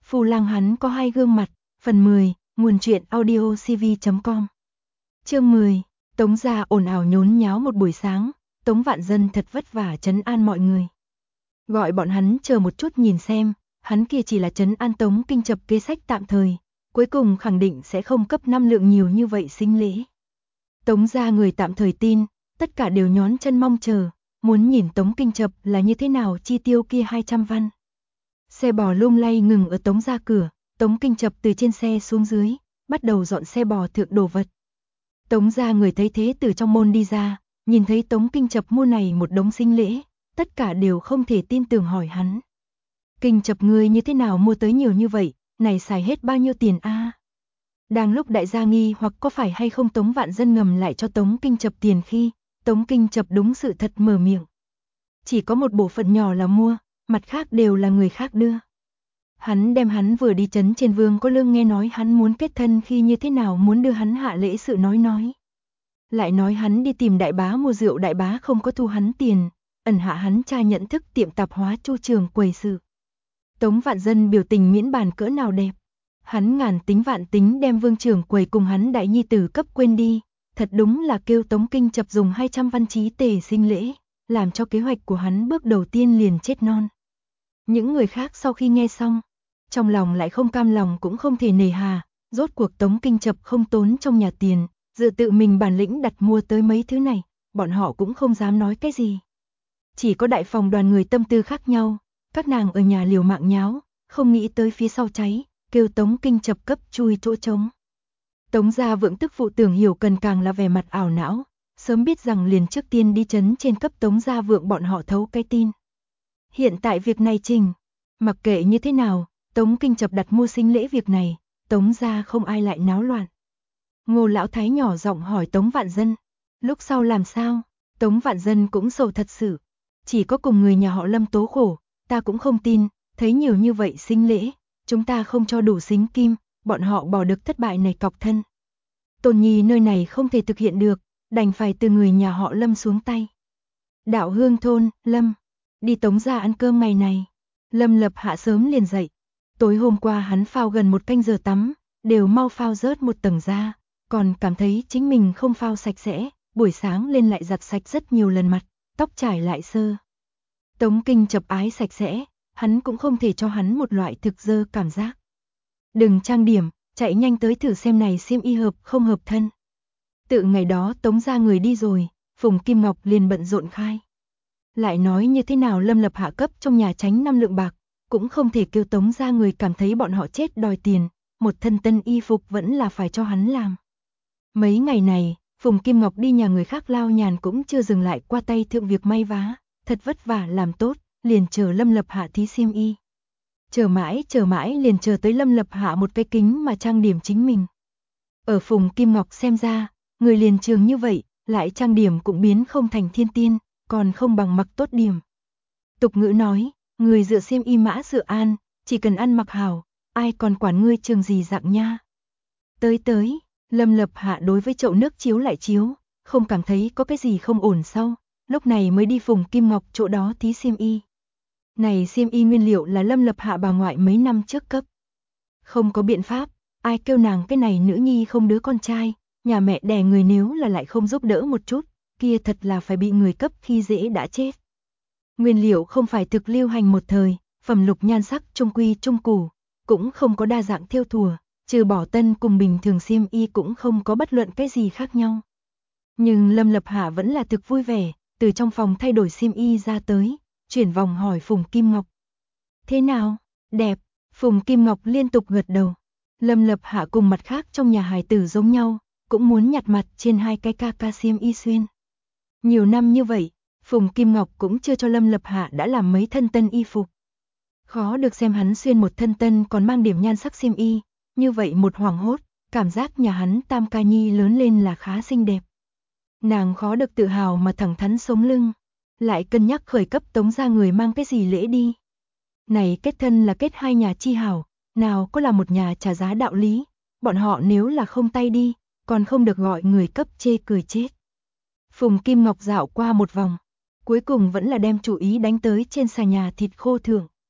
Phù lang hắn có hai gương mặt, phần 10, nguồn truyện audio cv.com. Chương 10, Tống gia ồn ào nhốn nháo một buổi sáng, Tống Vạn Dân thật vất vả trấn an mọi người. Gọi bọn hắn chờ một chút nhìn xem, hắn kia chỉ là trấn an Tống Kinh Chập kế sách tạm thời, cuối cùng khẳng định sẽ không cấp 5 lượng nhiều như vậy sinh lễ. Tống gia người tạm thời tin, tất cả đều nhón chân mong chờ, muốn nhìn Tống Kinh Chập là như thế nào chi tiêu kia 200 văn. Xe bò lung lay ngừng ở Tống gia cửa, Tống Kinh Chập từ trên xe xuống dưới, bắt đầu dọn xe bò thượng đồ vật. Tống gia người thấy thế từ trong môn đi ra, nhìn thấy Tống Kinh Chập mua này một đống sinh lễ, tất cả đều không thể tin tưởng hỏi hắn. Kinh Chập ngươi như thế nào mua tới nhiều như vậy, này xài hết bao nhiêu tiền a? Đang lúc đại gia nghi hoặc có phải hay không Tống Vạn Dân ngầm lại cho Tống Kinh Chập tiền khi, Tống Kinh Chập đúng sự thật mở miệng. Chỉ có một bộ phận nhỏ là mua, mặt khác đều là người khác đưa. Hắn đem hắn vừa đi trấn trên Vương có Lương nghe nói hắn muốn kết thân khi như thế nào muốn đưa hắn hạ lễ sự nói. Lại nói hắn đi tìm đại bá mua rượu, đại bá không có thu hắn tiền, ẩn hạ hắn tra nhận thức tiệm tạp hóa Chu Trường quầy sự. Tống Vạn Dân biểu tình miễn bàn cỡ nào đẹp. Hắn ngàn tính vạn tính đem Vương Trường quầy cùng hắn đại nhi tử cấp quên đi, thật đúng là kêu Tống Kinh Chập dùng 200 văn chí tề sinh lễ, làm cho kế hoạch của hắn bước đầu tiên liền chết non. Những người khác sau khi nghe xong, trong lòng lại không cam lòng cũng không thể nề hà, rốt cuộc Tống Kinh Chập không tốn trong nhà tiền, dựa tự mình bản lĩnh đặt mua tới mấy thứ này, bọn họ cũng không dám nói cái gì. Chỉ có đại phòng đoàn người tâm tư khác nhau, các nàng ở nhà liều mạng nháo, không nghĩ tới phía sau cháy, kêu Tống Kinh Chập cấp chui chỗ trống. Tống gia vượng tức phụ Tưởng Hiểu Cần càng là vẻ mặt ảo não, sớm biết rằng liền trước tiên đi trấn trên cấp Tống gia vượng bọn họ thấu cái tin. Hiện tại việc này trình, mặc kệ như thế nào, Tống Kinh Chập đặt mua sinh lễ việc này, Tống gia không ai lại náo loạn. Ngô lão thái nhỏ giọng hỏi Tống Vạn Dân, lúc sau làm sao? Tống Vạn Dân cũng sầu thật sự, chỉ có cùng người nhà họ Lâm tố khổ, ta cũng không tin, thấy nhiều như vậy sinh lễ, chúng ta không cho đủ xính kim, bọn họ bỏ được thất bại này cọc thân. Tôn Nhi nơi này không thể thực hiện được, đành phải từ người nhà họ Lâm xuống tay. Đạo Hương thôn, Lâm, đi Tống gia ăn cơm ngày này. Lâm Lập Hạ sớm liền dậy. Tối hôm qua hắn phao gần 1 canh giờ tắm, đều mau phao rớt một tầng da, còn cảm thấy chính mình không phao sạch sẽ, buổi sáng lên lại giặt sạch rất nhiều lần mặt, tóc trải lại sơ. Tống Kinh Chập ái sạch sẽ, hắn cũng không thể cho hắn một loại thực dơ cảm giác. Đừng trang điểm, chạy nhanh tới thử xem này xiêm y hợp không hợp thân. Tự ngày đó Tống gia người đi rồi, Phùng Kim Ngọc liền bận rộn khai. Lại nói như thế nào Lâm Lập Hạ cấp trong nhà tránh 5 lượng bạc, cũng không thể kêu Tống gia người cảm thấy bọn họ chết đòi tiền, một thân tân y phục vẫn là phải cho hắn làm. Mấy ngày này, Phùng Kim Ngọc đi nhà người khác lao nhàn cũng chưa dừng lại qua tay thượng việc may vá, thật vất vả làm tốt, liền chờ Lâm Lập Hạ thí xiêm y. Chờ mãi liền chờ tới Lâm Lập Hạ một cái kính mà trang điểm chính mình. Ở Phùng Kim Ngọc xem ra, người liền trường như vậy, lại trang điểm cũng biến không thành thiên tiên, còn không bằng mặc tốt điểm. Tục ngữ nói, người dựa xiêm y mã dựa an, chỉ cần ăn mặc hảo, ai còn quản ngươi trường gì dạng nha. Tới, Lâm Lập Hạ đối với chậu nước chiếu lại chiếu, không cảm thấy có cái gì không ổn sau, lúc này mới đi Phùng Kim Ngọc chỗ đó thí xiêm y. Này xiêm y nguyên liệu là Lâm Lập Hạ bà ngoại mấy năm trước cấp. Không có biện pháp, ai kêu nàng cái này nữ nhi không đứa con trai, nhà mẹ đẻ người nếu là lại không giúp đỡ một chút, kia thật là phải bị người cấp khi dễ đã chết. Nguyên liệu không phải thực lưu hành một thời, phẩm lục nhan sắc trung quy trung củ, cũng không có đa dạng thêu thùa, trừ bỏ tân cùng bình thường xiêm y cũng không có bất luận cái gì khác nhau. Nhưng Lâm Lập Hạ vẫn là thực vui vẻ, từ trong phòng thay đổi xiêm y ra tới, chuyển vòng hỏi Phùng Kim Ngọc. Thế nào? Đẹp. Phùng Kim Ngọc liên tục gật đầu. Lâm Lập Hạ cùng mặt khác trong nhà hài tử giống nhau, cũng muốn nhặt mặt trên hai cái ca xiêm y xuyên. Nhiều năm như vậy, Phùng Kim Ngọc cũng chưa cho Lâm Lập Hạ đã làm mấy thân tân y phục. Khó được xem hắn xuyên một thân tân còn mang điểm nhan sắc xiêm y, như vậy một hoảng hốt, cảm giác nhà hắn Tam ca nhi lớn lên là khá xinh đẹp. Nàng khó được tự hào mà thẳng thắn sống lưng, lại cân nhắc khởi cấp Tống gia người mang cái gì lễ đi. Này kết thân là kết hai nhà chi hảo, nào có là một nhà trả giá đạo lý, bọn họ nếu là không tay đi, còn không được gọi người cấp chê cười chết. Phùng Kim Ngọc dạo qua một vòng, cuối cùng vẫn là đem chủ ý đánh tới trên xà nhà thịt khô thưởng.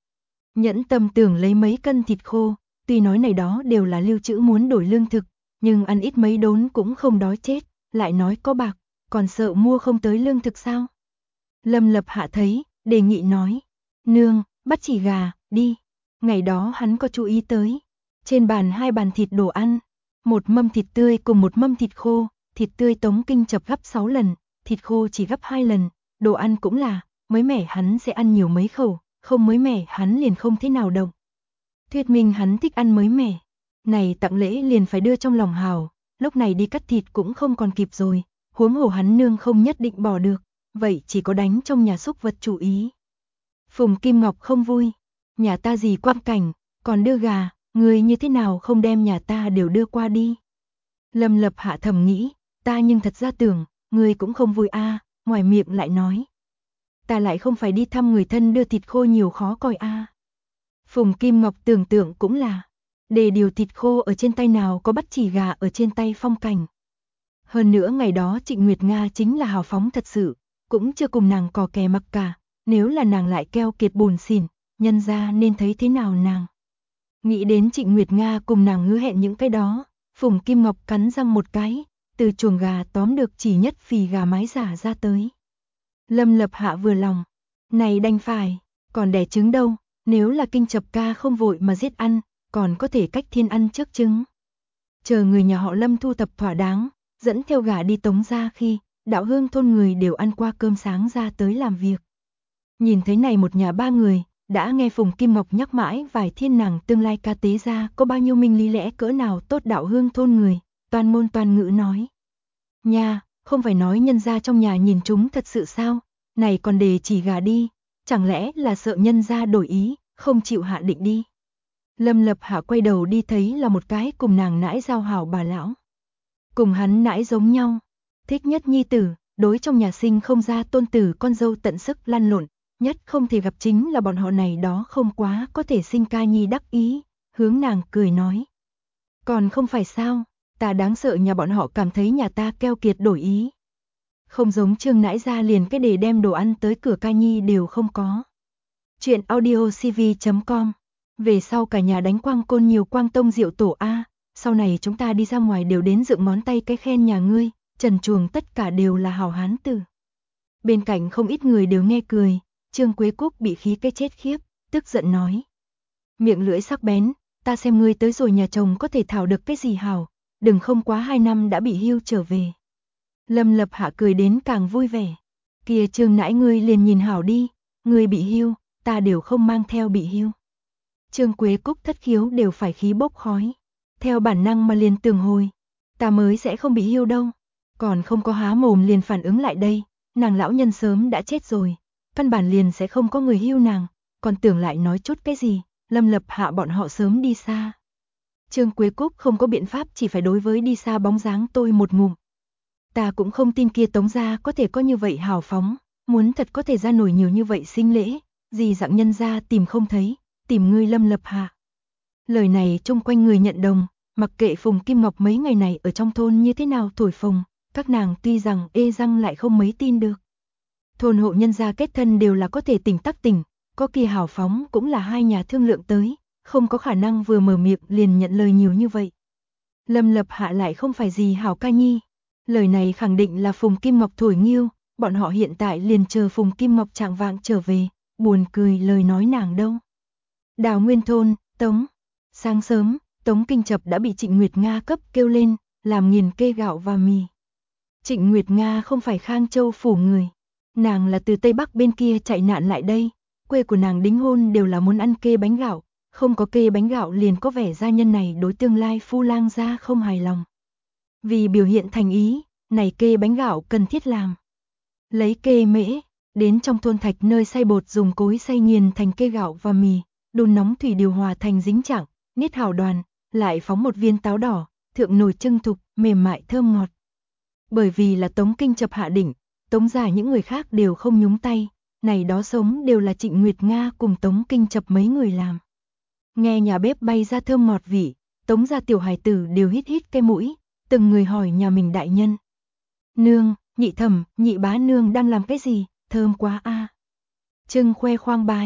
Nhẫn tâm tưởng lấy mấy cân thịt khô, tuy nói này đó đều là lưu trữ muốn đổi lương thực, nhưng ăn ít mấy đốn cũng không đói chết, lại nói có bạc, còn sợ mua không tới lương thực sao? Lâm Lập Hạ thấy, đề nghị nói, nương, bắt chỉ gà, đi. Ngày đó hắn có chú ý tới, trên bàn 2 bàn thịt đồ ăn, một mâm thịt tươi cùng một mâm thịt khô, thịt tươi Tống Kinh Chập gấp 6 lần, thịt khô chỉ gấp 2 lần, đồ ăn cũng là, mới mẻ hắn sẽ ăn nhiều mấy khẩu, không mới mẻ hắn liền không thế nào động. Thuyết minh hắn thích ăn mới mẻ, này tặng lễ liền phải đưa trong lòng hào, lúc này đi cắt thịt cũng không còn kịp rồi, huống hồ hắn nương không nhất định bỏ được, vậy chỉ có đánh trong nhà xúc vật chủ ý. Phùng Kim Ngọc không vui, nhà ta gì quang cảnh, còn đưa gà, người như thế nào không đem nhà ta đều đưa qua đi. Lâm Lập Hạ thầm nghĩ, ta nhưng thật ra tưởng, người cũng không vui a, ngoài miệng lại nói. Ta lại không phải đi thăm người thân đưa thịt khô nhiều khó coi a. Phùng Kim Ngọc tưởng tượng cũng là, để điều thịt khô ở trên tay nào có bắt chỉ gà ở trên tay phong cảnh. Hơn nữa ngày đó Trịnh Nguyệt Nga chính là hào phóng thật sự, cũng chưa cùng nàng cò kè mặc cả, nếu là nàng lại keo kiệt buồn xỉn, nhân ra nên thấy thế nào nàng. Nghĩ đến Trịnh Nguyệt Nga cùng nàng hứa hẹn những cái đó, Phùng Kim Ngọc cắn răng một cái, từ chuồng gà tóm được chỉ nhất phì gà mái giả ra tới. Lâm Lập Hạ vừa lòng, này đành phải, còn đẻ trứng đâu, nếu là Kinh Chập ca không vội mà giết ăn, còn có thể cách thiên ăn trước trứng. Chờ người nhà họ Lâm thu thập thỏa đáng, dẫn theo gà đi Tống gia khi, đạo hương thôn người đều ăn qua cơm sáng ra tới làm việc. Nhìn thấy này một nhà 3 người, đã nghe Phùng Kim Ngọc nhắc mãi vài thiên nàng tương lai ca tế ra có bao nhiêu minh lý lẽ cỡ nào tốt đạo hương thôn người, toàn môn toàn ngữ nói. Nha, không phải nói nhân gia trong nhà nhìn chúng thật sự sao, này còn đề chỉ gà đi, chẳng lẽ là sợ nhân gia đổi ý, không chịu hạ định đi. Lâm Lập Hạ quay đầu đi thấy là một cái cùng nàng nãi giao hảo bà lão. Cùng hắn nãi giống nhau, thích nhất nhi tử, đối trong nhà sinh không ra tôn tử con dâu tận sức lăn lộn, nhất không thể gặp chính là bọn họ này đó không quá có thể sinh ca nhi đắc ý, hướng nàng cười nói. Còn không phải sao, ta đáng sợ nhà bọn họ cảm thấy nhà ta keo kiệt đổi ý. Không giống Trương nãi ra liền cái để đem đồ ăn tới cửa ca nhi đều không có. Chuyện audiocv.com. Về sau cả nhà đánh quang côn nhiều quang tông rượu tổ A, sau này chúng ta đi ra ngoài đều đến dựng món tay cái khen nhà ngươi, trần chuồng tất cả đều là hào hán tử. Bên cạnh không ít người đều nghe cười, Trương Quế Cúc bị khí cái chết khiếp, tức giận nói. Miệng lưỡi sắc bén, ta xem ngươi tới rồi nhà chồng có thể thảo được cái gì hảo, đừng không quá 2 năm đã bị hưu trở về. Lâm Lập Hạ cười đến càng vui vẻ. Kìa Trương nãi ngươi liền nhìn hảo đi, ngươi bị hưu, ta đều không mang theo bị hưu. Trương Quế Cúc thất khiếu đều phải khí bốc khói. Theo bản năng mà liền tưởng hồi, ta mới sẽ không bị hưu đâu. Còn không có há mồm liền phản ứng lại đây, nàng lão nhân sớm đã chết rồi, căn bản liền sẽ không có người hưu nàng, còn tưởng lại nói chút cái gì, Lâm Lập Hạ bọn họ sớm đi xa. Trương Quế Cúc không có biện pháp chỉ phải đối với đi xa bóng dáng tôi một ngụm. Ta cũng không tin kia Tống gia có thể có như vậy hào phóng, muốn thật có thể ra nổi nhiều như vậy sinh lễ, gì dạng nhân gia tìm không thấy, tìm ngươi Lâm Lập Hạ. Lời này chung quanh người nhận đồng, mặc kệ Phùng Kim Ngọc mấy ngày này ở trong thôn như thế nào thổi phồng, các nàng tuy rằng ê răng lại không mấy tin được. Thôn hộ nhân gia kết thân đều là có thể tỉnh tắc tỉnh, có kia hào phóng cũng là 2 nhà thương lượng tới, không có khả năng vừa mở miệng liền nhận lời nhiều như vậy. Lâm Lập Hạ lại không phải gì hảo ca nhi, lời này khẳng định là Phùng Kim Ngọc thổi nghiêu, bọn họ hiện tại liền chờ Phùng Kim Ngọc trạng vạng trở về, buồn cười lời nói nàng đâu. Đào Nguyên thôn, Tống. Sáng sớm, Tống Kinh Chập đã bị Trịnh Nguyệt Nga cấp kêu lên, làm nghiền kê gạo và mì. Trịnh Nguyệt Nga không phải Khang Châu phủ người, nàng là từ Tây Bắc bên kia chạy nạn lại đây, quê của nàng đính hôn đều là muốn ăn kê bánh gạo, không có kê bánh gạo liền có vẻ gia nhân này đối tương lai phu lang gia không hài lòng. Vì biểu hiện thành ý, này kê bánh gạo cần thiết làm. Lấy kê mễ, đến trong thôn thạch nơi xay bột dùng cối xay nghiền thành kê gạo và mì, đun nóng thủy điều hòa thành dính trạng, niết hảo đoàn, lại phóng một viên táo đỏ, thượng nồi trưng thục, mềm mại thơm ngọt. Bởi vì là Tống Kinh Chập hạ đỉnh, Tống gia những người khác đều không nhúng tay, này đó sống đều là Trịnh Nguyệt Nga cùng Tống Kinh Chập mấy người làm. Nghe nhà bếp bay ra thơm ngọt vị, Tống gia tiểu hài tử đều hít hít cái mũi, từng người hỏi nhà mình đại nhân. Nương, nhị thẩm, nhị bá nương đang làm cái gì, thơm quá a. Trưng khoe khoang bái.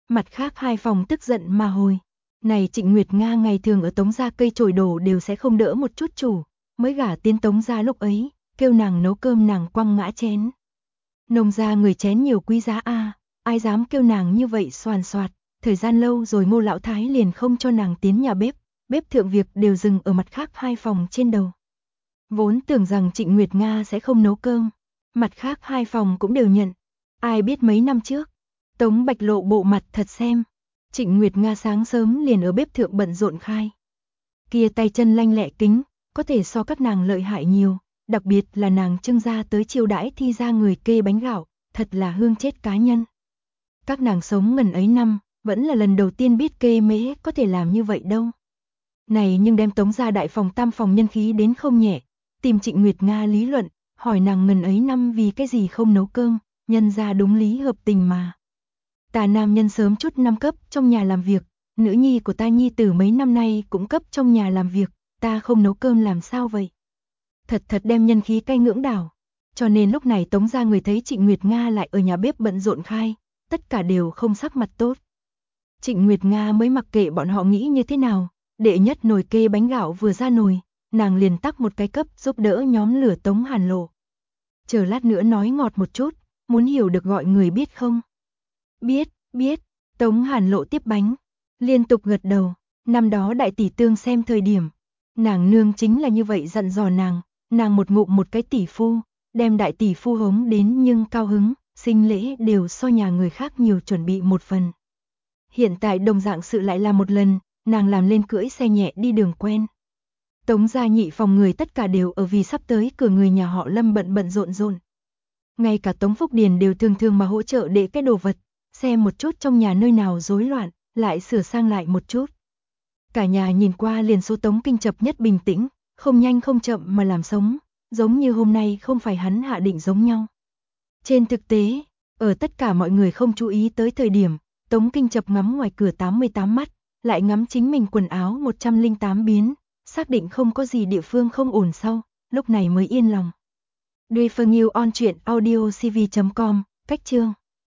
Mặt khác hai phòng tức giận mà hồi. Này Trịnh Nguyệt Nga ngày thường ở Tống gia cây chổi đổ đều sẽ không đỡ một chút chủ, mới gả tiến Tống gia lúc ấy, kêu nàng nấu cơm nàng quăng ngã chén. Nông gia người chén nhiều quý giá a, ai dám kêu nàng như vậy xoàn xoạt, thời gian lâu rồi Ngô lão thái liền không cho nàng tiến nhà bếp, bếp thượng việc đều dừng ở mặt khác hai phòng trên đầu. Vốn tưởng rằng Trịnh Nguyệt Nga sẽ không nấu cơm, mặt khác hai phòng cũng đều nhận. Ai biết mấy năm trước, Tống Bạch lộ bộ mặt thật xem, Trịnh Nguyệt Nga sáng sớm liền ở bếp thượng bận rộn khai. Kia tay chân lanh lẹ kính, có thể so các nàng lợi hại nhiều, đặc biệt là nàng trưng ra tới chiêu đãi thi ra người kê bánh gạo, thật là hương chết cá nhân. Các nàng sống ngần ấy năm, vẫn là lần đầu tiên biết kê mễ có thể làm như vậy đâu. Này nhưng đem Tống gia đại phòng tam phòng nhân khí đến không nhẹ, tìm Trịnh Nguyệt Nga lý luận, hỏi nàng ngần ấy năm vì cái gì không nấu cơm, nhân ra đúng lý hợp tình mà. Ta nam nhân sớm chút năm cấp trong nhà làm việc, nữ nhi của ta nhi tử mấy năm nay cũng cấp trong nhà làm việc, ta không nấu cơm làm sao vậy? Thật đem nhân khí cay ngưỡng đảo. Cho nên lúc này Tống gia người thấy Trịnh Nguyệt Nga lại ở nhà bếp bận rộn khai, tất cả đều không sắc mặt tốt. Trịnh Nguyệt Nga mới mặc kệ bọn họ nghĩ như thế nào, đệ nhất nồi kê bánh gạo vừa ra nồi, nàng liền tắc một cái cấp giúp đỡ nhóm lửa Tống Hàn Lộ. Chờ lát nữa nói ngọt một chút, muốn hiểu được gọi người biết không? Biết, Tống Hàn Lộ tiếp bánh, liên tục gật đầu, năm đó đại tỷ tương xem thời điểm, nàng nương chính là như vậy dặn dò nàng một ngụm một cái tỷ phu, đem đại tỷ phu hống đến nhưng cao hứng, sinh lễ đều so nhà người khác nhiều chuẩn bị một phần. Hiện tại đồng dạng sự lại là một lần, nàng làm lên cưỡi xe nhẹ đi đường quen. Tống gia nhị phòng người tất cả đều ở vì sắp tới cửa người nhà họ Lâm bận rộn. Ngay cả Tống Phúc Điền đều thường mà hỗ trợ để cái đồ vật, xem một chút trong nhà nơi nào rối loạn, lại sửa sang lại một chút. Cả nhà nhìn qua liền số Tống Kinh Chập nhất bình tĩnh, không nhanh không chậm mà làm sống, giống như hôm nay không phải hắn hạ định giống nhau. Trên thực tế, ở tất cả mọi người không chú ý tới thời điểm, Tống Kinh Chập ngắm ngoài cửa 88 mắt, lại ngắm chính mình quần áo 108 biến, xác định không có gì địa phương không ổn sau, lúc này mới yên lòng. Duy Phương Yêu on truyện audio cv.com, cách chương